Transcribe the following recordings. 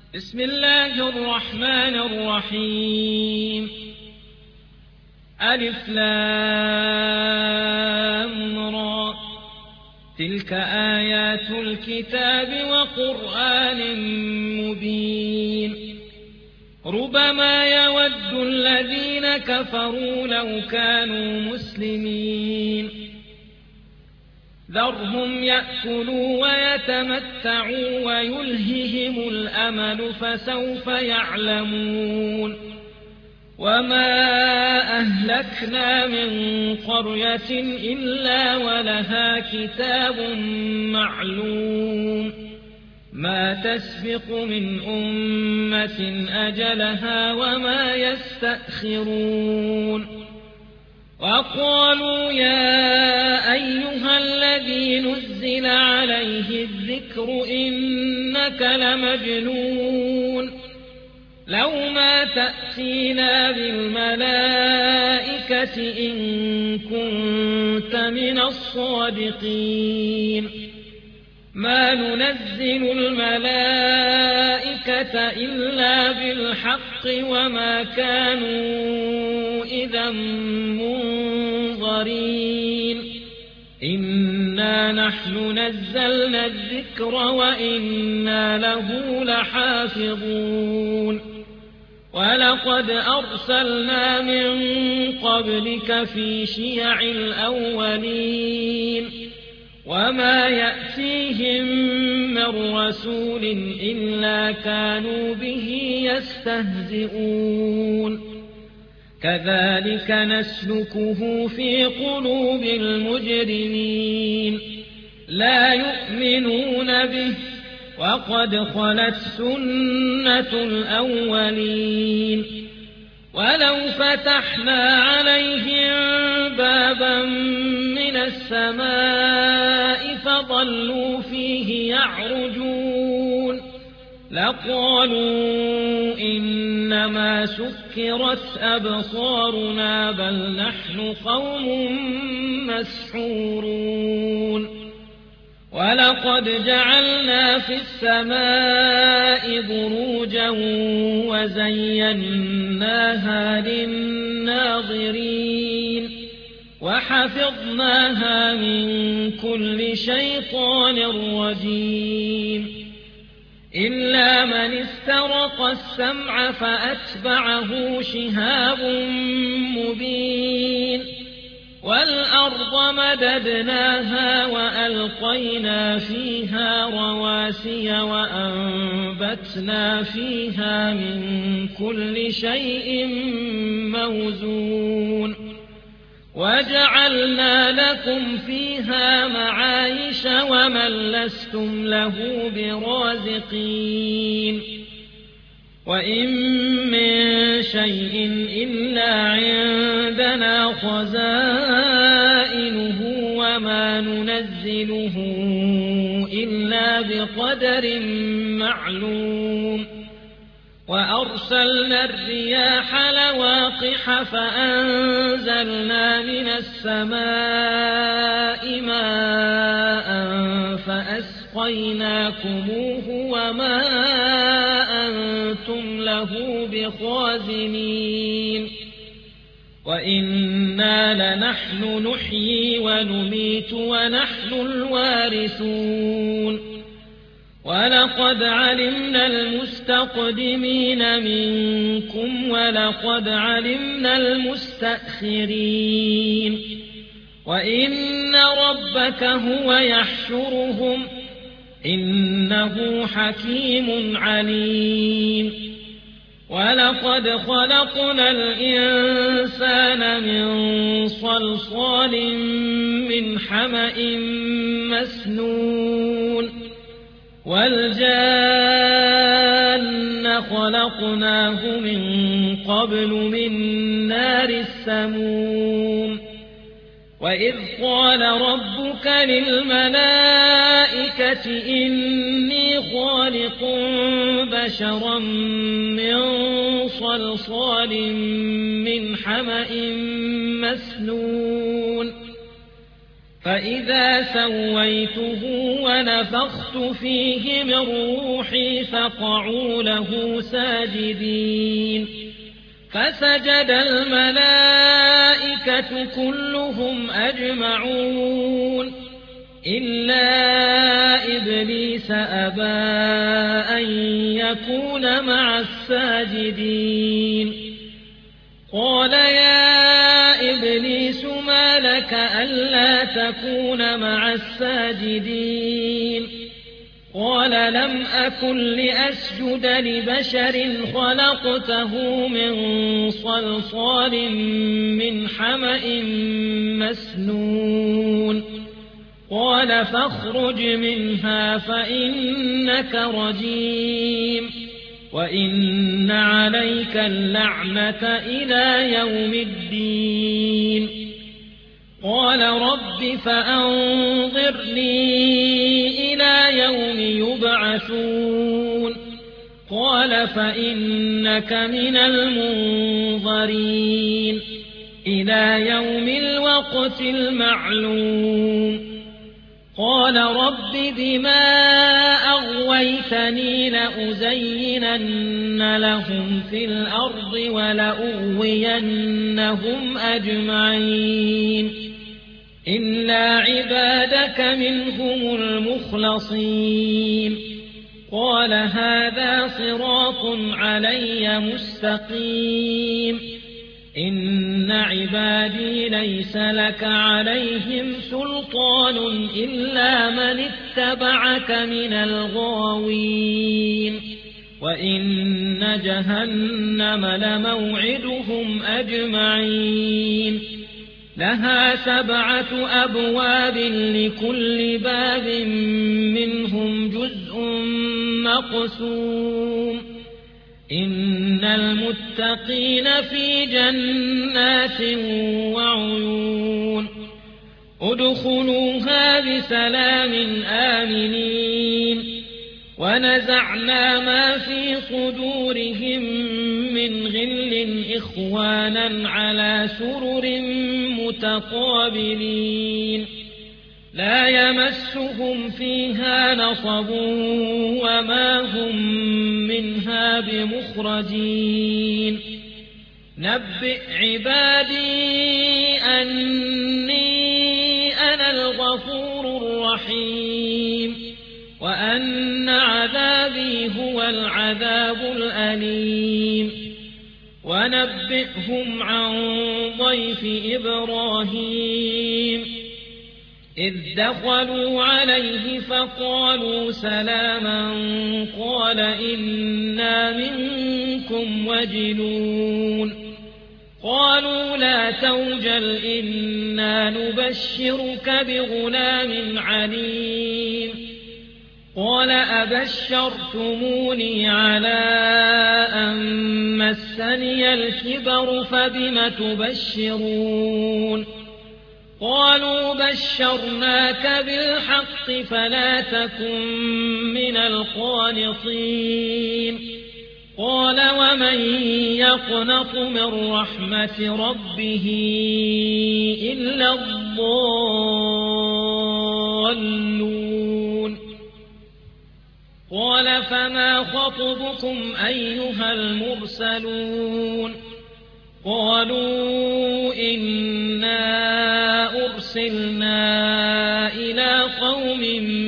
بسم الله الرحمن الرحيم. ألف لام را، تلك آيات الكتاب وقرآن مبين. ربما يود الذين كفروا لو كانوا مسلمين. ذرهم يأكلوا ويتمتعوا ويلههم الأمل فسوف يعلمون. وما أهلكنا من قرية إلا ولها كتاب معلوم، ما تسبق من أمة أجلها وما يستأخرون. وقالوا يا أيها الذي نزل عليه الذكر إنك لمجنون، لو ما تأتينا بالملائكة إن كنت من الصادقين. ما ننزل الملائكة إلا بالحق وما كانوا إذا منظرين. إنا نحن نزلنا الذكر وإنا له لحافظون. ولقد أرسلنا من قبلك في شيع الأولين، وما يأتيهم من رسول إلا كانوا به يستهزئون. كذلك نسلكه في قلوب المجرمين، لا يؤمنون به وقد خلت سنة الأولين. ولو فتحنا عليهم بابا من السماء فظلوا فيه يعرجون لقالوا إنما سكرت أبصارنا بل نحن قوم مسحورون. ولقد جعلنا في السماء بروجا وزيناها للناظرين وحفظناها من كل شيطان رجيم. إلا من استرق السمع فأتبعه شهاب مبين. والأرض مددناها وألقينا فيها رواسي وأنبتنا فيها من كل شيء موزون. وجعلنا لكم فيها معايش ومن لستم له برازقين. وإن من شيء إلا عندنا خزائنه وما ننزله إلا بقدر معلوم. وأرسلنا الرياح لواقح فأنزلنا من السماء ماء فأسقيناكموه وما أنتم له بخازنين. وإنا لنحن نحيي ونميت ونحن الوارثون. ولقد علمنا المستقدمين منكم ولقد علمنا المستأخرين. وإن ربك هو يحشرهم إنه حكيم عليم. ولقد خلقنا الإنسان من صلصال من حمأ مسنون. والجان خلقناه من قبل من نار السموم. وإذ قال ربك للملائكة إني خالق بشرا من صلصال من حمأ مسنون فإذا سويته ونفخت فيه من روحي فقعوا له ساجدين فسجد الملائكة كلهم أجمعون إلا إبليس أبى أن يكون مع الساجدين قال يا إبليس ما لك ألا تكون مع الساجدين قال لم أكن لأسجد لبشر خلقته من صلصال من حمأ مسنون قال فاخرج منها فإنك رجيم وإن عليك اللعنة إلى يوم الدين قال رب فأنظرني إلى يوم يبعثون قال فإنك من المنظرين إلى يوم الوقت المعلوم قال رب بما أغويتني لأزينن لهم في الأرض ولأغوينهم أجمعين إلا عبادك منهم المخلصين قال هذا صراط علي مستقيم إن عبادي ليس لك عليهم سلطان إلا من اتبعك من الغاوين وإن جهنم لموعدهم أجمعين لها 7 أبواب لكل باب منهم جزء مقسوم إن المتقين في جنات وعيون ادخلوها بسلام آمنين ونزعنا ما في صدورهم من غل إخوانا على سرر متقابلين لا يمسهم فيها نصب وما هم منها بمخرجين نبئ عبادي أني أنا الغفور الرحيم وأن عذابي هو العذاب الأليم ونبئهم عن ضيف إبراهيم إذ دخلوا عليه فقالوا سلاما قال إنا منكم وجلون قالوا لا توجل إنا نبشرك بغلام عليم قال أبشرتموني على أن مسني الكبر فبم تبشرون قالوا بشرناك بالحق فلا تكن من القانطين قال ومن يقنط من رحمة ربه إلا الضالون قال فما خطبكم أيها المرسلون قالوا إنا أرسلنا إلى قوم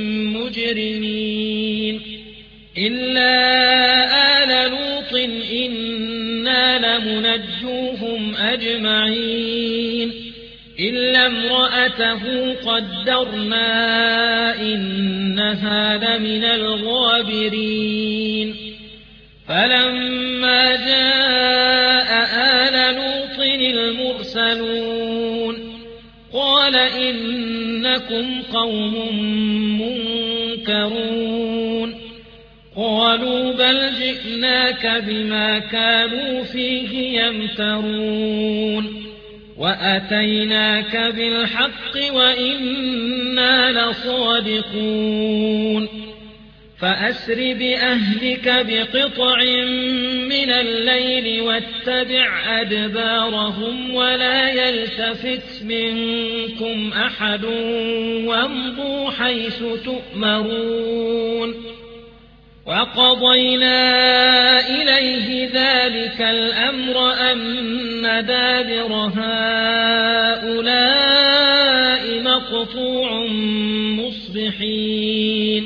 مجرمين إلا آل لوط إنا لمنجوهم أجمعين إلا امرأته قدرنا إنها لمن الغابرين فلما جاء آل لوط المرسلون قال إنكم قوم منكرون قالوا بل جئناك بما كانوا فيه يمترون وأتيناك بالحق وإنا لصادقون فأسر بأهلك بقطع من الليل واتبع أدبارهم ولا يلتفت منكم أحد وامضوا حيث تؤمرون وقضينا إليه ذلك الأمر أن دابر هؤلاء مقطوع مصبحين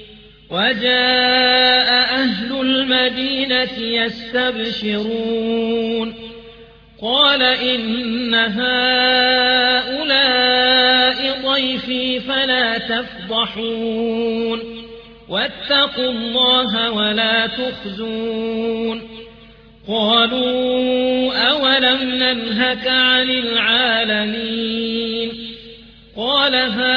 وجاء أهل المدينة يستبشرون قال إن هؤلاء ضيفي فلا تفضحون واتقوا الله ولا تخزون قالوا أولم ننهك عن العالمين قال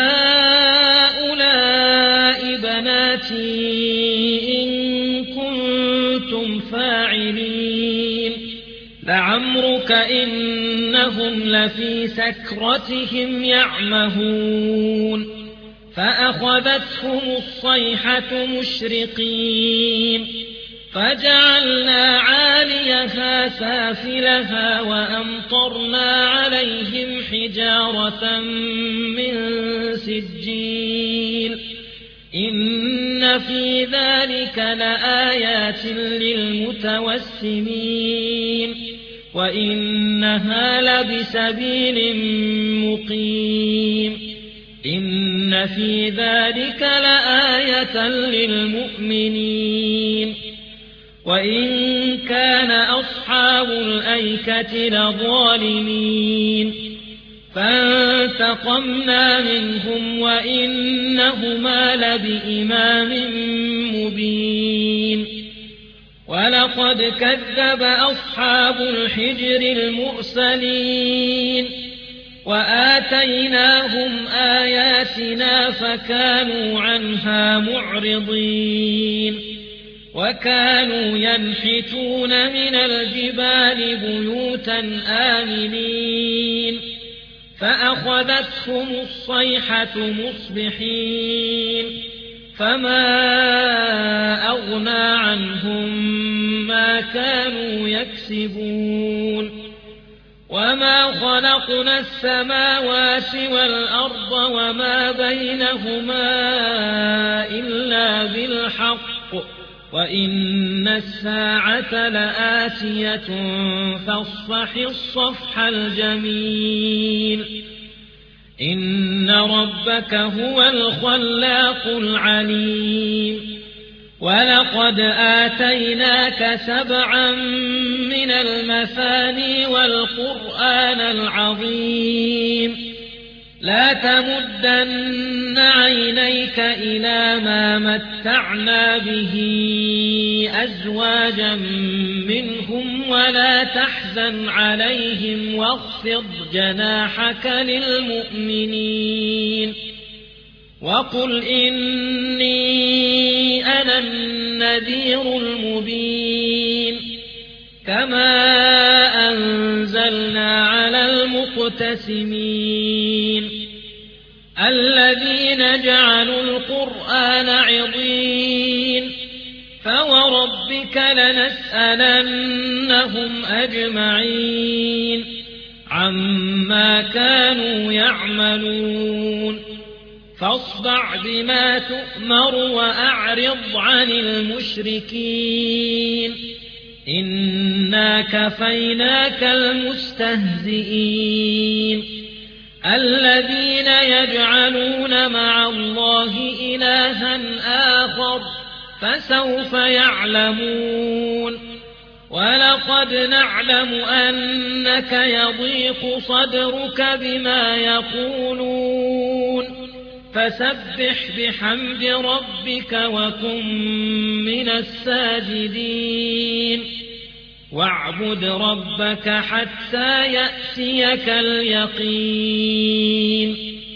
هؤلاء بناتي إن كنتم فاعلين لعمرك إنهم لفي سكرتهم يعمهون فأخذتهم الصيحة مشرقين فجعلنا عاليها سافلها وأمطرنا عليهم حجارة من سجيل إن في ذلك لآيات للمتوسمين وإنها لبسبيل مقيم إن في ذلك لآية للمؤمنين وإن كان أصحاب الأيكة لظالمين فانتقمنا منهم وإنهما لبإمام مبين ولقد كذب أصحاب الحجر المرسلين وآتيناهم آياتنا فكانوا عنها معرضين وكانوا ينحتون من الجبال بيوتا آمنين فأخذتهم الصيحة مصبحين فما أغنى عنهم ما كانوا يكسبون وما خلقنا السماوات والأرض وما بينهما إلا بالحق وإن الساعة لآتية فاصفح الصفح الجميل إن ربك هو الخلاق العليم ولقد آتيناك 7 من المثاني والقرآن العظيم لا تمدن عينيك إلى ما متعنا به أزواجا منهم ولا تحزن عليهم واخفض جناحك للمؤمنين وقل إني أنا النذير المبين كما أنزلنا على المقتسمين الذين جعلوا القرآن عضين فوربك لنسألنهم أجمعين عما كانوا يعملون فاصدع بما تؤمر وأعرض عن المشركين إنا كفيناك المستهزئين الذين يجعلون مع الله إلها آخر فسوف يعلمون ولقد نعلم أنك يضيق صدرك بما يقولون فسبح بحمد ربك وكن من الساجدين واعبد ربك حتى يأتيك اليقين